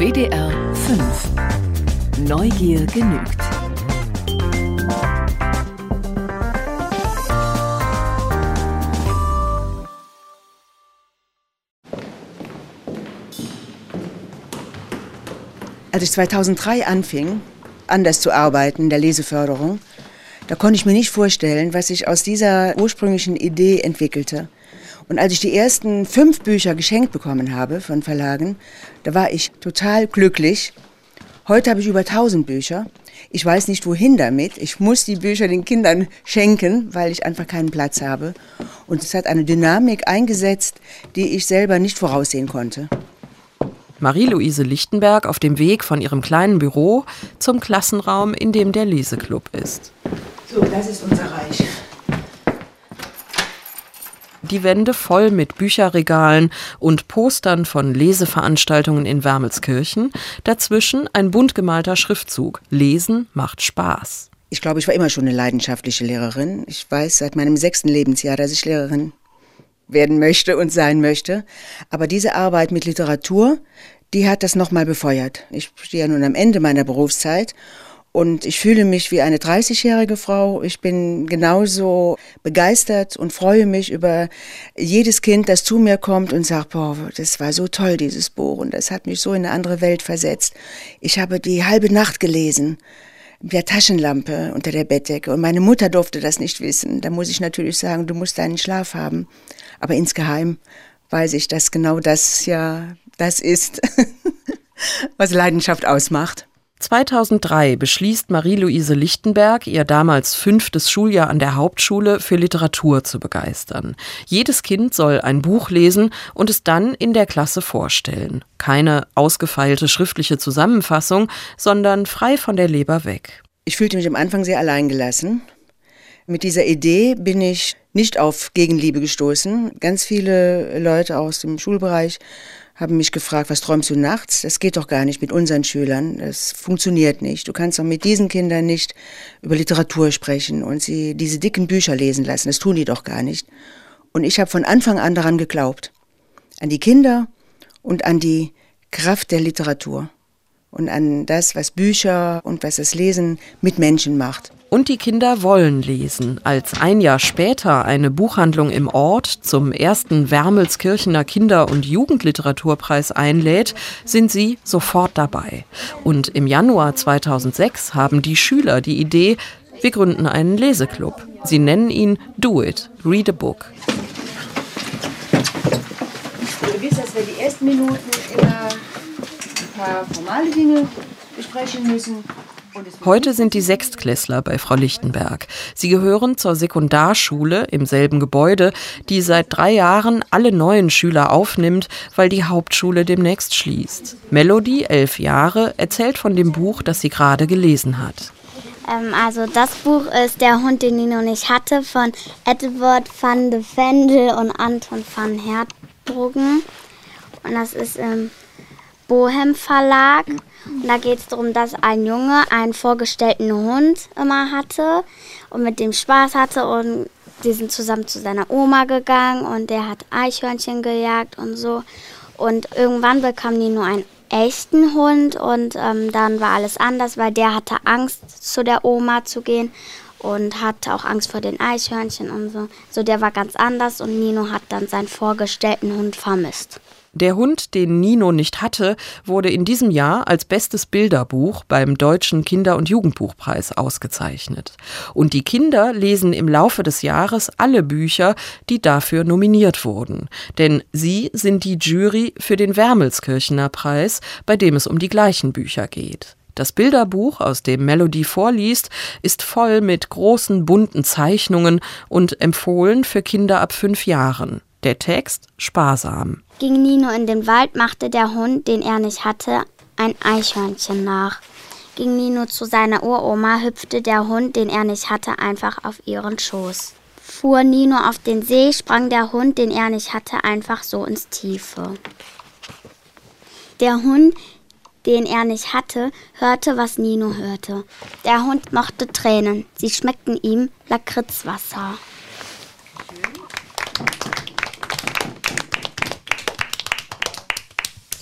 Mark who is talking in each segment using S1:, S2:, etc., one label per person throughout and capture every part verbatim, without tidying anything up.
S1: W D R fünf. Neugier genügt.
S2: Als ich zweitausenddrei anfing, anders zu arbeiten in der Leseförderung, da konnte ich mir nicht vorstellen, was sich aus dieser ursprünglichen Idee entwickelte. Und als ich die ersten fünf Bücher geschenkt bekommen habe von Verlagen, da war ich total glücklich. Heute habe ich über tausend Bücher. Ich weiß nicht, wohin damit. Ich muss die Bücher den Kindern schenken, weil ich einfach keinen Platz habe. Und es hat eine Dynamik eingesetzt, die ich selber nicht voraussehen konnte.
S3: Marie-Louise Lichtenberg auf dem Weg von ihrem kleinen Büro zum Klassenraum, in dem der Leseklub ist.
S2: So, das ist unser Reich.
S3: Die Wände voll mit Bücherregalen und Postern von Leseveranstaltungen in Wermelskirchen. Dazwischen ein bunt gemalter Schriftzug: Lesen macht Spaß.
S2: Ich glaube, ich war immer schon eine leidenschaftliche Lehrerin. Ich weiß seit meinem sechsten Lebensjahr, dass ich Lehrerin werden möchte und sein möchte. Aber diese Arbeit mit Literatur, die hat das nochmal befeuert. Ich stehe ja nun am Ende meiner Berufszeit und ich fühle mich wie eine dreißigjährige Frau. Ich bin genauso begeistert und freue mich über jedes Kind, das zu mir kommt und sagt, boah, das war so toll, dieses Buch, und das hat mich so in eine andere Welt versetzt. Ich habe die halbe Nacht gelesen, mit der Taschenlampe unter der Bettdecke, und meine Mutter durfte das nicht wissen. Da muss ich natürlich sagen, du musst deinen Schlaf haben. Aber insgeheim weiß ich, dass genau das ja das ist, was Leidenschaft ausmacht.
S3: zweitausenddrei beschließt Marie-Louise Lichtenberg, ihr damals fünftes Schuljahr an der Hauptschule für Literatur zu begeistern. Jedes Kind soll ein Buch lesen und es dann in der Klasse vorstellen. Keine ausgefeilte schriftliche Zusammenfassung, sondern frei von der Leber weg.
S2: Ich fühlte mich am Anfang sehr alleingelassen. Mit dieser Idee bin ich nicht auf Gegenliebe gestoßen. Ganz viele Leute aus dem Schulbereich haben mich gefragt, was träumst du nachts? Das geht doch gar nicht mit unseren Schülern. Das funktioniert nicht. Du kannst doch mit diesen Kindern nicht über Literatur sprechen und sie diese dicken Bücher lesen lassen. Das tun die doch gar nicht. Und ich habe von Anfang an daran geglaubt. An die Kinder und an die Kraft der Literatur. Und an das, was Bücher und was das Lesen mit Menschen macht.
S3: Und die Kinder wollen lesen. Als ein Jahr später eine Buchhandlung im Ort zum ersten Wermelskirchener Kinder- und Jugendliteraturpreis einlädt, sind sie sofort dabei. Und im Januar zweitausendsechs haben die Schüler die Idee, wir gründen einen Leseklub. Sie nennen ihn Do It, Read a Book.
S2: Du wisst, dass wir die ersten Minuten immer ein paar formale Dinge besprechen müssen.
S3: Heute sind die Sechstklässler bei Frau Lichtenberg. Sie gehören zur Sekundarschule im selben Gebäude, die seit drei Jahren alle neuen Schüler aufnimmt, weil die Hauptschule demnächst schließt. Melody, elf Jahre, erzählt von dem Buch, das sie gerade gelesen hat.
S4: Ähm, also das Buch ist Der Hund, den Nino nicht hatte, von Edward van de Vendel und Anton van Herbruggen. Und das ist im Bohem Verlag. Und da geht es darum, dass ein Junge einen vorgestellten Hund immer hatte und mit dem Spaß hatte, und die sind zusammen zu seiner Oma gegangen und der hat Eichhörnchen gejagt und so. Und irgendwann bekam Nino einen echten Hund und ähm, dann war alles anders, weil der hatte Angst, zu der Oma zu gehen und hatte auch Angst vor den Eichhörnchen und so. So, der war ganz anders und Nino hat dann seinen vorgestellten Hund vermisst.
S3: Der Hund, den Nino nicht hatte, wurde in diesem Jahr als bestes Bilderbuch beim Deutschen Kinder- und Jugendbuchpreis ausgezeichnet. Und die Kinder lesen im Laufe des Jahres alle Bücher, die dafür nominiert wurden. Denn sie sind die Jury für den Wermelskirchener Preis, bei dem es um die gleichen Bücher geht. Das Bilderbuch, aus dem Melody vorliest, ist voll mit großen, bunten Zeichnungen und empfohlen für Kinder ab fünf Jahren. Der Text sparsam.
S4: Ging Nino in den Wald, machte der Hund, den er nicht hatte, ein Eichhörnchen nach. Ging Nino zu seiner Uroma, hüpfte der Hund, den er nicht hatte, einfach auf ihren Schoß. Fuhr Nino auf den See, sprang der Hund, den er nicht hatte, einfach so ins Tiefe. Der Hund, den er nicht hatte, hörte, was Nino hörte. Der Hund mochte Tränen, sie schmeckten ihm Lakritzwasser.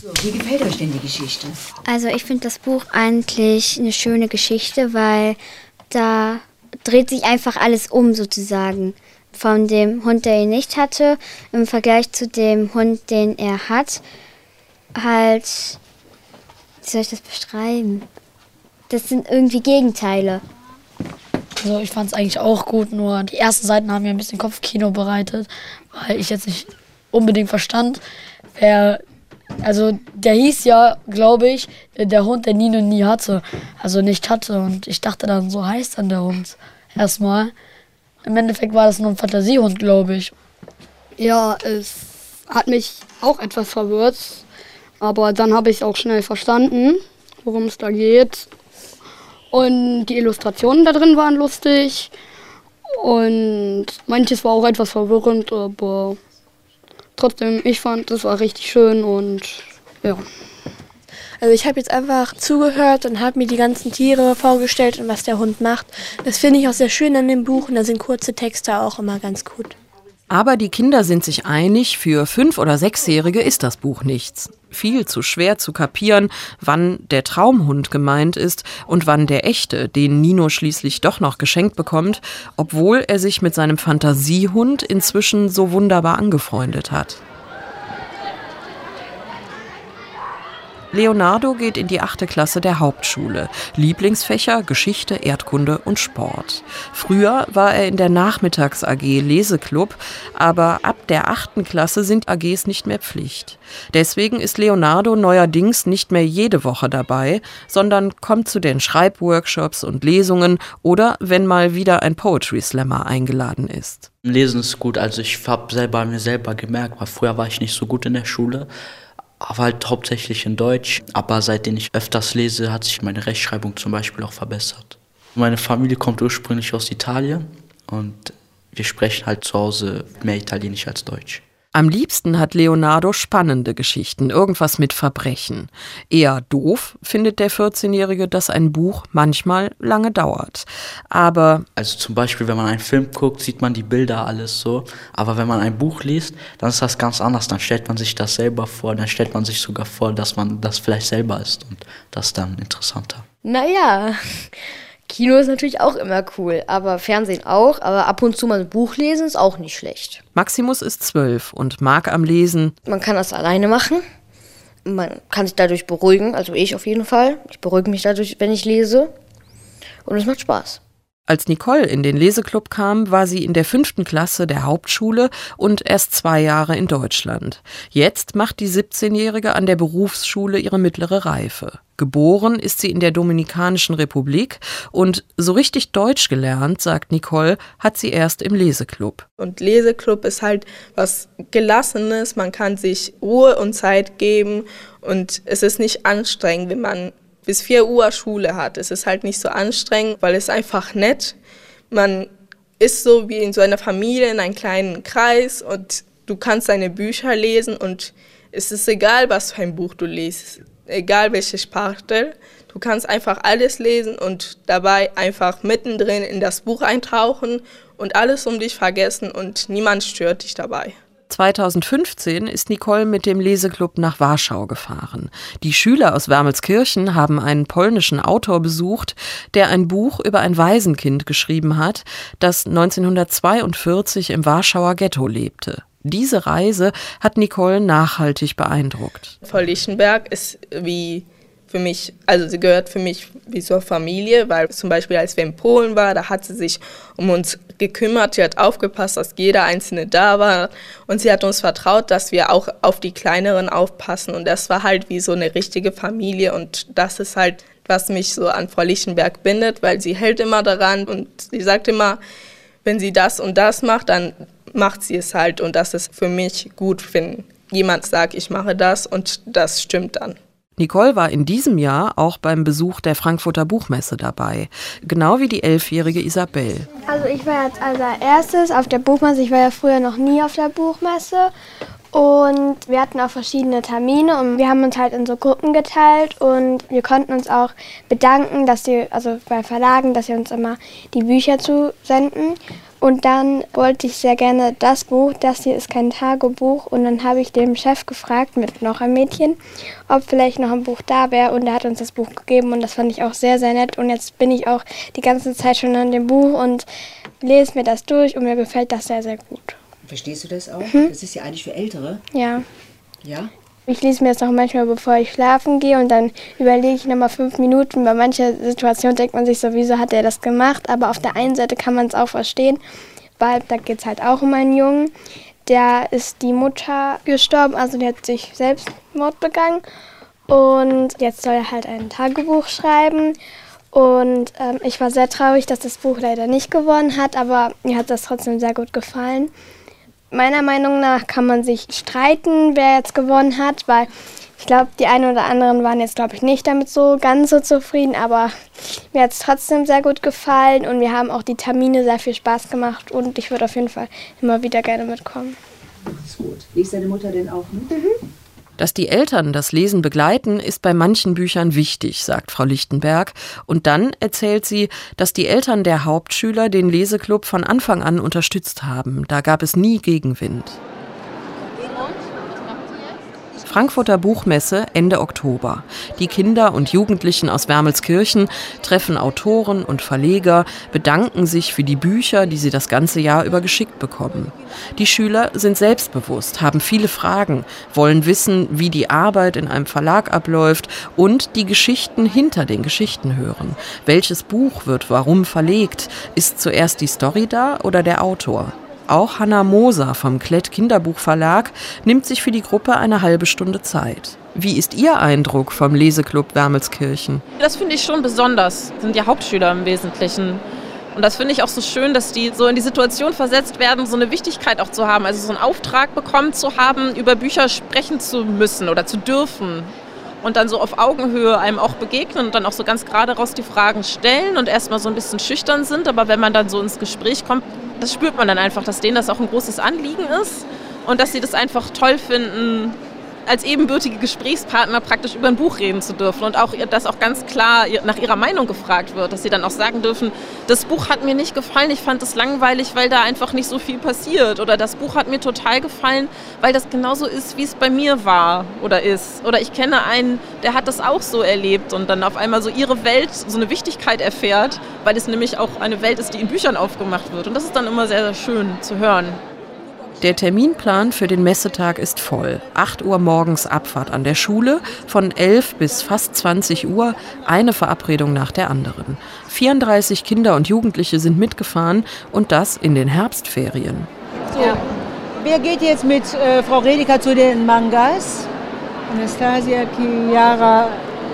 S2: So, wie gefällt euch denn die Geschichte?
S4: Also ich finde das Buch eigentlich eine schöne Geschichte, weil da dreht sich einfach alles um sozusagen. Von dem Hund, der ihn nicht hatte, im Vergleich zu dem Hund, den er hat. Halt, wie soll ich das beschreiben? Das sind irgendwie Gegenteile.
S5: Also ich fand es eigentlich auch gut, nur die ersten Seiten haben mir ein bisschen Kopfkino bereitet, weil ich jetzt nicht unbedingt verstand, wer, also der hieß ja, glaube ich, der Hund, der Nino nie hatte, also nicht hatte, und ich dachte dann, so heißt dann der Hund erstmal. Im Endeffekt war das nur ein Fantasiehund, glaube ich.
S6: Ja, es hat mich auch etwas verwirrt, aber dann habe ich es auch schnell verstanden, worum es da geht. Und die Illustrationen da drin waren lustig und manches war auch etwas verwirrend, aber trotzdem, ich fand, das war richtig schön und ja.
S7: Also ich habe jetzt einfach zugehört und habe mir die ganzen Tiere vorgestellt und was der Hund macht. Das finde ich auch sehr schön an dem Buch und da sind kurze Texte auch immer ganz gut.
S3: Aber die Kinder sind sich einig, für Fünf- oder Sechsjährige ist das Buch nichts. Viel zu schwer zu kapieren, wann der Traumhund gemeint ist und wann der echte, den Nino schließlich doch noch geschenkt bekommt, obwohl er sich mit seinem Fantasiehund inzwischen so wunderbar angefreundet hat. Leonardo geht in die achte Klasse der Hauptschule. Lieblingsfächer Geschichte, Erdkunde und Sport. Früher war er in der Nachmittags-A G Leseklub, aber ab der achten Klasse sind A Gs nicht mehr Pflicht. Deswegen ist Leonardo neuerdings nicht mehr jede Woche dabei, sondern kommt zu den Schreibworkshops und Lesungen oder wenn mal wieder ein Poetry Slammer eingeladen ist.
S8: Lesen ist gut, also ich habe selber mir selber gemerkt, weil früher war ich nicht so gut in der Schule. Aber halt hauptsächlich in Deutsch. Aber seitdem ich öfters lese, hat sich meine Rechtschreibung zum Beispiel auch verbessert. Meine Familie kommt ursprünglich aus Italien und wir sprechen halt zu Hause mehr Italienisch als Deutsch.
S3: Am liebsten hat Leonardo spannende Geschichten, irgendwas mit Verbrechen. Eher doof findet der vierzehnjährige, dass ein Buch manchmal lange dauert. Aber
S8: also zum Beispiel, wenn man einen Film guckt, sieht man die Bilder alles so. Aber wenn man ein Buch liest, dann ist das ganz anders. Dann stellt man sich das selber vor. Dann stellt man sich sogar vor, dass man das vielleicht selber ist. Und das ist dann interessanter.
S9: Naja, Kino ist natürlich auch immer cool, aber Fernsehen auch. Aber ab und zu mal ein Buch lesen ist auch nicht schlecht.
S3: Maximus ist zwölf und mag am Lesen.
S9: Man kann das alleine machen. Man kann sich dadurch beruhigen, also ich auf jeden Fall. Ich beruhige mich dadurch, wenn ich lese. Und es macht Spaß.
S3: Als Nicole in den Leseklub kam, war sie in der fünften Klasse der Hauptschule und erst zwei Jahre in Deutschland. Jetzt macht die siebzehnjährige an der Berufsschule ihre mittlere Reife. Geboren ist sie in der Dominikanischen Republik und so richtig Deutsch gelernt, sagt Nicole, hat sie erst im Leseklub.
S10: Und Leseklub ist halt was Gelassenes, man kann sich Ruhe und Zeit geben und es ist nicht anstrengend, wenn man bis vier Uhr Schule hat. Es ist halt nicht so anstrengend, weil es einfach nett. Man ist so wie in so einer Familie, in einem kleinen Kreis und du kannst deine Bücher lesen und es ist egal, was für ein Buch du liest, egal welche Sparte. Du kannst einfach alles lesen und dabei einfach mittendrin in das Buch eintauchen und alles um dich vergessen und niemand stört dich dabei.
S3: zweitausendfünfzehn ist Nicole mit dem Leseklub nach Warschau gefahren. Die Schüler aus Wermelskirchen haben einen polnischen Autor besucht, der ein Buch über ein Waisenkind geschrieben hat, das neunzehnhundertzweiundvierzig im Warschauer Ghetto lebte. Diese Reise hat Nicole nachhaltig beeindruckt.
S10: Frau Lichtenberg ist wie für mich, also sie gehört für mich wie zur Familie, weil zum Beispiel als wir in Polen waren, da hat sie sich um uns gekümmert, sie hat aufgepasst, dass jeder Einzelne da war und sie hat uns vertraut, dass wir auch auf die Kleineren aufpassen und das war halt wie so eine richtige Familie und das ist halt, was mich so an Frau Lichtenberg bindet, weil sie hält immer daran und sie sagt immer, wenn sie das und das macht, dann macht sie es halt und das ist für mich gut, wenn jemand sagt, ich mache das und das stimmt dann.
S3: Nicole war in diesem Jahr auch beim Besuch der Frankfurter Buchmesse dabei, genau wie die elfjährige Isabel.
S7: Also ich war jetzt als erstes auf der Buchmesse, ich war ja früher noch nie auf der Buchmesse und wir hatten auch verschiedene Termine und wir haben uns halt in so Gruppen geteilt und wir konnten uns auch bedanken, dass sie, also bei Verlagen, dass sie uns immer die Bücher zusenden. Und dann wollte ich sehr gerne das Buch, das hier ist kein Tagebuch. Und dann habe ich dem Chef gefragt, mit noch einem Mädchen, ob vielleicht noch ein Buch da wäre. Und er hat uns das Buch gegeben und das fand ich auch sehr, sehr nett. Und jetzt bin ich auch die ganze Zeit schon an dem Buch und lese mir das durch und mir gefällt das sehr, sehr gut.
S2: Verstehst du das auch?
S7: Mhm.
S2: Das ist ja eigentlich für Ältere.
S7: Ja.
S2: Ja?
S7: Ich lese mir das auch manchmal, bevor ich schlafen gehe und dann überlege ich nochmal fünf Minuten. Bei mancher Situation denkt man sich so, wieso hat er das gemacht? Aber auf der einen Seite kann man es auch verstehen, weil da geht es halt auch um einen Jungen. Der ist die Mutter gestorben, also der hat sich Selbstmord begangen. Und jetzt soll er halt ein Tagebuch schreiben. Und ähm, ich war sehr traurig, dass das Buch leider nicht gewonnen hat, aber mir hat das trotzdem sehr gut gefallen. Meiner Meinung nach kann man sich streiten, wer jetzt gewonnen hat, weil ich glaube, die einen oder anderen waren jetzt, glaube ich, nicht damit so ganz so zufrieden, aber mir hat es trotzdem sehr gut gefallen und mir haben auch die Termine sehr viel Spaß gemacht und ich würde auf jeden Fall immer wieder gerne mitkommen.
S2: Das ist gut. Liest deine Mutter denn auch mit?
S7: Mhm.
S3: Dass die Eltern das Lesen begleiten, ist bei manchen Büchern wichtig, sagt Frau Lichtenberg. Und dann erzählt sie, dass die Eltern der Hauptschüler den Leseklub von Anfang an unterstützt haben. Da gab es nie Gegenwind. Frankfurter Buchmesse Ende Oktober. Die Kinder und Jugendlichen aus Wermelskirchen treffen Autoren und Verleger, bedanken sich für die Bücher, die sie das ganze Jahr über geschickt bekommen. Die Schüler sind selbstbewusst, haben viele Fragen, wollen wissen, wie die Arbeit in einem Verlag abläuft und die Geschichten hinter den Geschichten hören. Welches Buch wird warum verlegt? Ist zuerst die Story da oder der Autor? Auch Hanna Moser vom Klett Kinderbuchverlag nimmt sich für die Gruppe eine halbe Stunde Zeit. Wie ist Ihr Eindruck vom Leseklub Wermelskirchen?
S11: Das finde ich schon besonders. Das sind ja Hauptschüler im Wesentlichen. Und das finde ich auch so schön, dass die so in die Situation versetzt werden, so eine Wichtigkeit auch zu haben. Also so einen Auftrag bekommen zu haben, über Bücher sprechen zu müssen oder zu dürfen. Und dann so auf Augenhöhe einem auch begegnen und dann auch so ganz gerade raus die Fragen stellen und erstmal so ein bisschen schüchtern sind. Aber wenn man dann so ins Gespräch kommt, das spürt man dann einfach, dass denen das auch ein großes Anliegen ist und dass sie das einfach toll finden, als ebenbürtige Gesprächspartner praktisch über ein Buch reden zu dürfen und auch, dass auch ganz klar nach ihrer Meinung gefragt wird, dass sie dann auch sagen dürfen, das Buch hat mir nicht gefallen, ich fand es langweilig, weil da einfach nicht so viel passiert oder das Buch hat mir total gefallen, weil das genauso ist, wie es bei mir war oder ist oder ich kenne einen, der hat das auch so erlebt und dann auf einmal so ihre Welt so eine Wichtigkeit erfährt, weil es nämlich auch eine Welt ist, die in Büchern aufgemacht wird und das ist dann immer sehr, sehr schön zu hören.
S3: Der Terminplan für den Messetag ist voll. acht Uhr morgens Abfahrt an der Schule, von elf bis fast zwanzig Uhr eine Verabredung nach der anderen. vierunddreißig Kinder und Jugendliche sind mitgefahren und das in den Herbstferien.
S12: So, wer geht jetzt mit äh, Frau Redeker zu den Mangas? Anastasia, Chiara,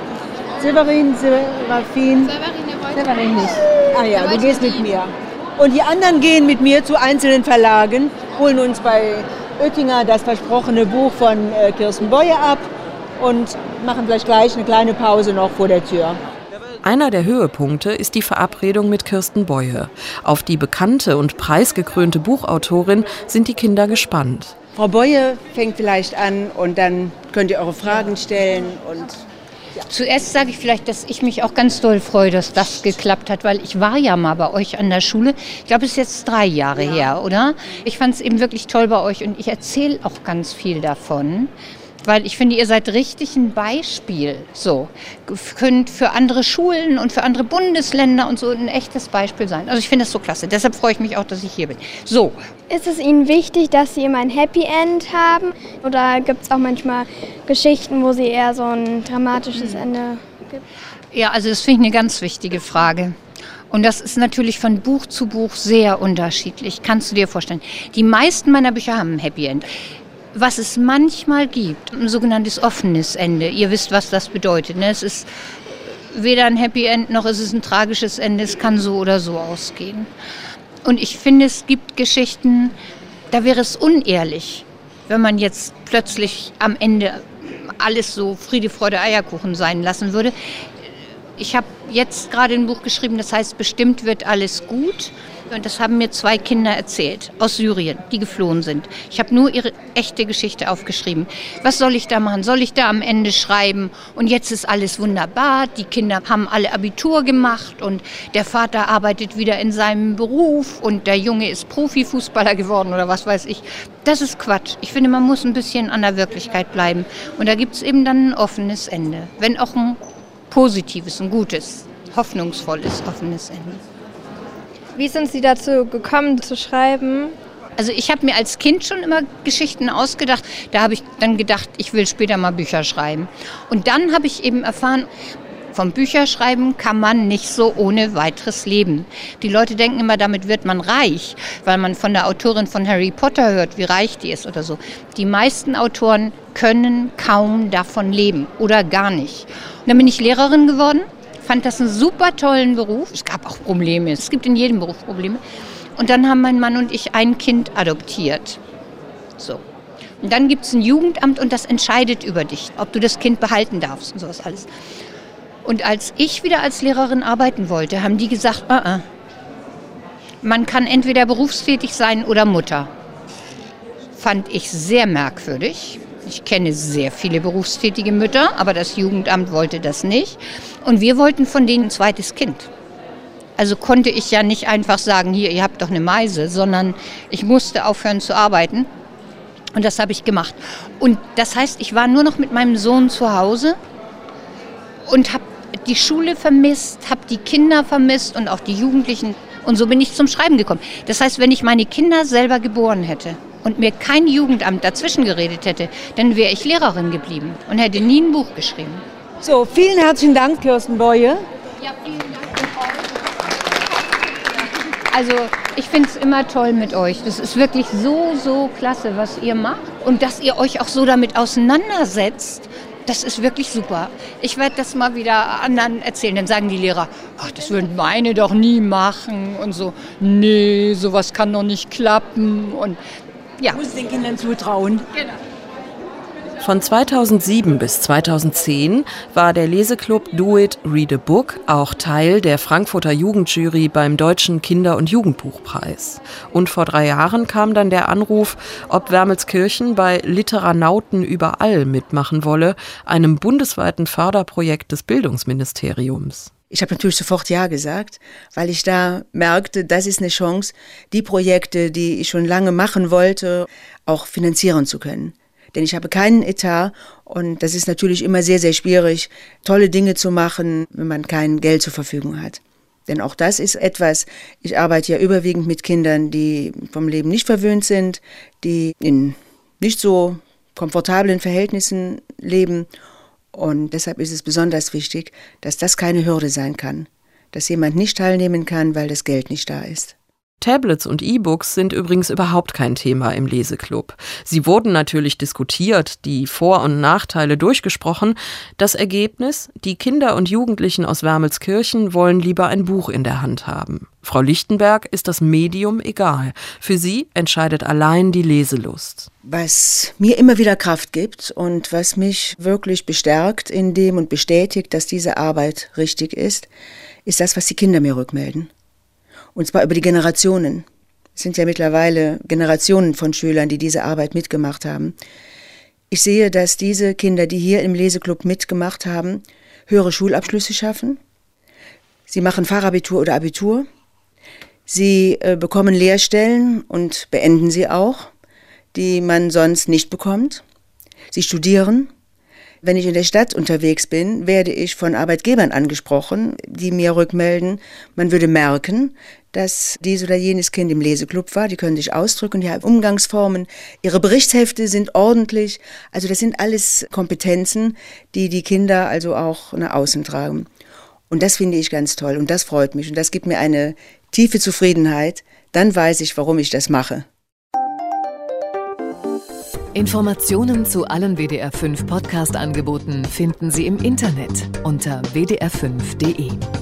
S12: Severin, Serafin. Severin nicht. Ah ja, du gehst mit mir. Und die anderen gehen mit mir zu einzelnen Verlagen, holen uns bei Oettinger das versprochene Buch von äh, Kirsten Boye ab und machen vielleicht gleich eine kleine Pause noch vor der Tür.
S3: Einer der Höhepunkte ist die Verabredung mit Kirsten Boye. Auf die bekannte und preisgekrönte Buchautorin sind die Kinder gespannt.
S2: Frau Boye fängt vielleicht an und dann könnt ihr eure Fragen stellen und...
S13: Zuerst sage ich vielleicht, dass ich mich auch ganz doll freue, dass das geklappt hat, weil ich war ja mal bei euch an der Schule. Ich glaube, es ist jetzt drei Jahre ja. her, oder? Ich fand es eben wirklich toll bei euch und ich erzähle auch ganz viel davon, weil ich finde, ihr seid richtig ein Beispiel. So, könnt für andere Schulen und für andere Bundesländer und so ein echtes Beispiel sein. Also ich finde das so klasse. Deshalb freue ich mich auch, dass ich hier bin. So.
S7: Ist es Ihnen wichtig, dass Sie immer ein Happy End haben? Oder gibt es auch manchmal Geschichten, wo Sie eher so ein dramatisches Ende gibt?
S13: Ja, also das finde ich eine ganz wichtige Frage. Und das ist natürlich von Buch zu Buch sehr unterschiedlich. Kannst du dir vorstellen. Die meisten meiner Bücher haben ein Happy End. Was es manchmal gibt, ein sogenanntes offenes Ende. Ihr wisst, was das bedeutet. Ne? Es ist weder ein Happy End noch ist es ein tragisches Ende. Es kann so oder so ausgehen. Und ich finde, es gibt Geschichten, da wäre es unehrlich, wenn man jetzt plötzlich am Ende alles so Friede, Freude, Eierkuchen sein lassen würde. Ich habe jetzt gerade ein Buch geschrieben, das heißt Bestimmt wird alles gut. Und das haben mir zwei Kinder erzählt aus Syrien, die geflohen sind. Ich habe nur ihre echte Geschichte aufgeschrieben. Was soll ich da machen? Soll ich da am Ende schreiben? Und jetzt ist alles wunderbar. Die Kinder haben alle Abitur gemacht und der Vater arbeitet wieder in seinem Beruf und der Junge ist Profifußballer geworden oder was weiß ich. Das ist Quatsch. Ich finde, man muss ein bisschen an der Wirklichkeit bleiben. Und da gibt es eben dann ein offenes Ende. Wenn auch ein positives, ein gutes, hoffnungsvolles, offenes Ende.
S7: Wie sind Sie dazu gekommen, zu schreiben?
S13: Also ich habe mir als Kind schon immer Geschichten ausgedacht. Da habe ich dann gedacht, ich will später mal Bücher schreiben. Und dann habe ich eben erfahren, vom Bücherschreiben kann man nicht so ohne weiteres leben. Die Leute denken immer, damit wird man reich, weil man von der Autorin von Harry Potter hört, wie reich die ist oder so. Die meisten Autoren können kaum davon leben oder gar nicht. Und dann bin ich Lehrerin geworden. Fand das einen super tollen Beruf. Es gab auch Probleme. Es gibt in jedem Beruf Probleme. Und dann haben mein Mann und ich ein Kind adoptiert. So. Und dann gibt es ein Jugendamt und das entscheidet über dich, ob du das Kind behalten darfst und sowas alles. Und als ich wieder als Lehrerin arbeiten wollte, haben die gesagt, uh -uh. man kann entweder berufstätig sein oder Mutter. Fand ich sehr merkwürdig. Ich kenne sehr viele berufstätige Mütter, aber das Jugendamt wollte das nicht. Und wir wollten von denen ein zweites Kind. Also konnte ich ja nicht einfach sagen, hier, ihr habt doch eine Meise, sondern ich musste aufhören zu arbeiten. Und das habe ich gemacht. Und das heißt, ich war nur noch mit meinem Sohn zu Hause und habe die Schule vermisst, habe die Kinder vermisst und auch die Jugendlichen. Und so bin ich zum Schreiben gekommen. Das heißt, wenn ich meine Kinder selber geboren hätte und mir kein Jugendamt dazwischen geredet hätte, dann wäre ich Lehrerin geblieben und hätte nie ein Buch geschrieben.
S12: So, vielen herzlichen Dank, Kirsten Boye.
S13: Ja, vielen Dank. Also ich finde es immer toll mit euch. Das ist wirklich so, so klasse, was ihr macht. Und dass ihr euch auch so damit auseinandersetzt, das ist wirklich super. Ich werde das mal wieder anderen erzählen. Dann sagen die Lehrer, ach, das würden meine doch nie machen. Und so, nee, sowas kann doch nicht klappen. Und ja.
S12: Muss den Kindern zutrauen.
S13: Genau.
S3: Von zweitausendsieben bis zweitausendzehn war der Leseclub Do It, Read a Book auch Teil der Frankfurter Jugendjury beim Deutschen Kinder- und Jugendbuchpreis. Und vor drei Jahren kam dann der Anruf, ob Wermelskirchen bei Literanauten überall mitmachen wolle, einem bundesweiten Förderprojekt des Bildungsministeriums.
S2: Ich habe natürlich sofort Ja gesagt, weil ich da merkte, das ist eine Chance, die Projekte, die ich schon lange machen wollte, auch finanzieren zu können. Denn ich habe keinen Etat und das ist natürlich immer sehr, sehr schwierig, tolle Dinge zu machen, wenn man kein Geld zur Verfügung hat. Denn auch das ist etwas, ich arbeite ja überwiegend mit Kindern, die vom Leben nicht verwöhnt sind, die in nicht so komfortablen Verhältnissen leben. Und deshalb ist es besonders wichtig, dass das keine Hürde sein kann, dass jemand nicht teilnehmen kann, weil das Geld nicht da ist.
S3: Tablets und E-Books sind übrigens überhaupt kein Thema im Leseclub. Sie wurden natürlich diskutiert, die Vor- und Nachteile durchgesprochen. Das Ergebnis: Die Kinder und Jugendlichen aus Wermelskirchen wollen lieber ein Buch in der Hand haben. Frau Lichtenberg ist das Medium egal. Für sie entscheidet allein die Leselust.
S2: Was mir immer wieder Kraft gibt und was mich wirklich bestärkt in dem und bestätigt, dass diese Arbeit richtig ist, ist das, was die Kinder mir rückmelden. Und zwar über die Generationen. Es sind ja mittlerweile Generationen von Schülern, die diese Arbeit mitgemacht haben. Ich sehe, dass diese Kinder, die hier im Leseclub mitgemacht haben, höhere Schulabschlüsse schaffen. Sie machen Fachabitur oder Abitur. Sie äh, bekommen Lehrstellen und beenden sie auch, die man sonst nicht bekommt. Sie studieren. Wenn ich in der Stadt unterwegs bin, werde ich von Arbeitgebern angesprochen, die mir rückmelden, man würde merken, dass dies oder jenes Kind im Leseclub war. Die können sich ausdrücken, die haben Umgangsformen, ihre Berichtshefte sind ordentlich. Also das sind alles Kompetenzen, die die Kinder also auch nach außen tragen. Und das finde ich ganz toll und das freut mich und das gibt mir eine tiefe Zufriedenheit. Dann weiß ich, warum ich das mache.
S1: Informationen zu allen W D R fünf Podcast-Angeboten finden Sie im Internet unter w d r fünf punkt d e.